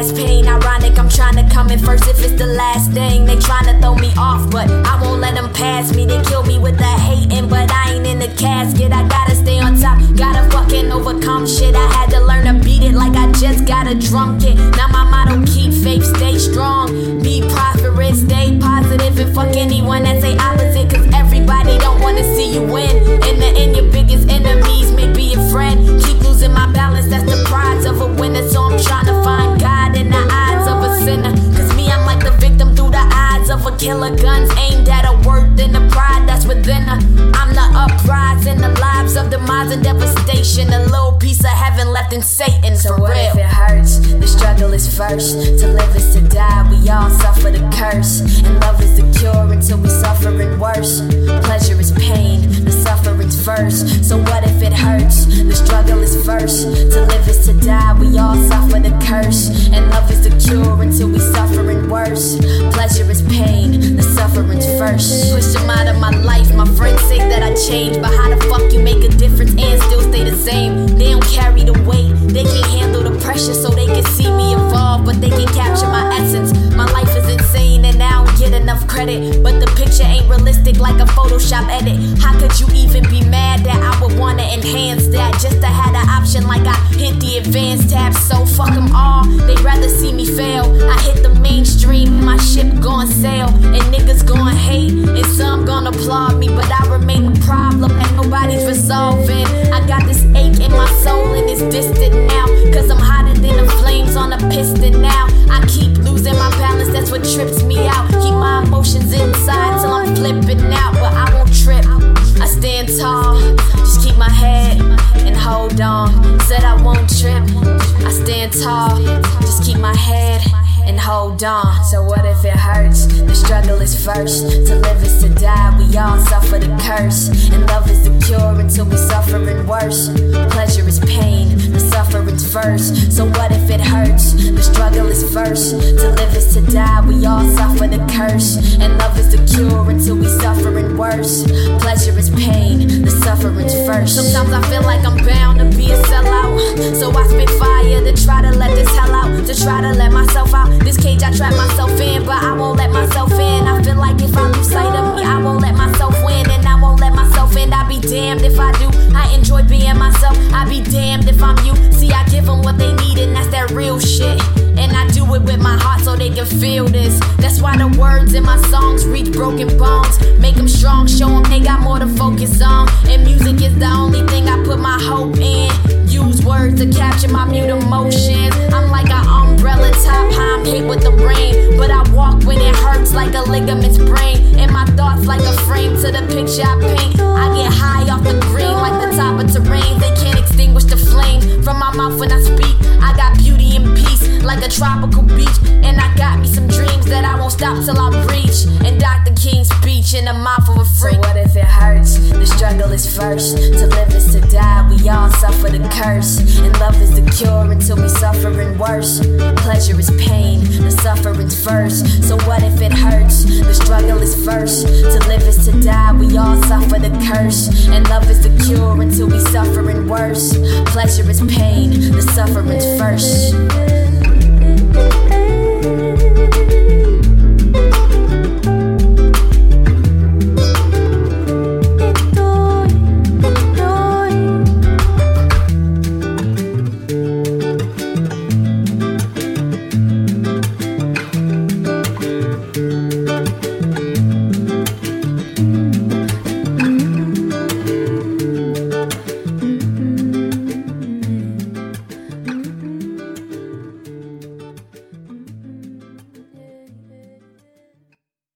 fast pain. Ironic, I'm trying to come in first if it's the last thing. They trying to throw me off, but I won't let them pass me. They kill me with the hating, but I ain't in the casket. I gotta stay on top, gotta fucking overcome shit. I had to learn to beat it like I just gotta drunk it. Now my motto, keep faith, stay strong, be prosperous, stay positive, and fuck anyone that say opposite. Cause everybody don't wanna see you win. In the end, your biggest enemies may be your friend. Keep losing my balance, that's the prize of a winner. So I'm trying to find God in the eyes of a sinner. Cause me, I'm like the victim through the eyes of a killer. Guns aimed at her worth and the pride that's within her. I'm the uprising, the lives of demise and devastation. A little piece of heaven left in Satan. So what if it hurts? The struggle is first. To live is to die. We all suffer the curse. And love is the cure until we suffering worse. Pleasure is pain. The suffering's first. So what if it hurts? The struggle is first. To live is to die. We all suffer the curse. And love is the cure until we suffering worse. Pleasure is pain. The suffering's first. Push them out of my life. My friends say that I changed, but how the fuck you make a difference and still stay the same? They don't carry the weight. They can't handle the pressure, so they can see me evolve, but they can capture my essence. My life is insane and I don't get enough credit, but the picture ain't realistic like a Photoshop edit. How could you even be mad that I would wanna enhance that? Just to have the option like I hit the advanced tab. So fuck them all, they'd rather see me fail. I hit the mainstream, my ship gon' sail, and niggas gon' hate, and some gon' applaud me, but I remain a problem that nobody's resolving. I got this ache in my soul and it's distant now, cause I'm hotter than the flames on a piston now. I keep losing my balance, that's what trips me out. Keep my emotions inside till I'm flipping out, but I won't trip. I stand tall, just keep my head and hold on. Said I won't trip. I stand tall, just keep my head and hold on. So what if it hurts? The struggle is first. To live is to die. We all suffer the curse. And love is the cure until we suffering worse. Pleasure is pain. The suffering's first. So what if it hurts? The struggle is first. To live is to die. We all suffer the curse. And love is the cure until we suffering worse. Pleasure is pain. The suffering's first. Sometimes I feel like I'm bound to be a sellout. So I spit fire to try to let this hell out. To try to let myself out. This cage I trap myself in, but I won't let myself in. I feel like if I lose sight of me, I won't let myself win, and I won't let myself in. I'll be damned if I do. I enjoy being myself. I'll be damned if I'm you. See, I give them what they need, and that's that real shit. And I do it with my heart so they can feel this. That's why the words in my songs reach broken bones. Make them strong, show them they got more to focus on. And music is the only thing I put my hope in. Use words to capture my mute emotions. I'm like an umbrella top, how I'm hit with the rain. But I walk when it hurts like a ligament sprain. And my thoughts like a frame to the picture I paint. I get high off the green like the top of terrain. They can't extinguish the flame from my mouth when I speak. I got beauty and peace like a tropical beach. And I got me some dreams that I won't stop till I reach. And Dr. King's speech in the mouth of a freak. So what if it hurts? The struggle is first. To live is to die. We all suffer the curse. And love is the cure until we suffering worse. Pleasure is pain. The suffering's first. So what if it hurts? The struggle is first. To live is to die. We all suffer the curse. And love is the cure until we suffering worse. Pleasure is pain. The suffering's first.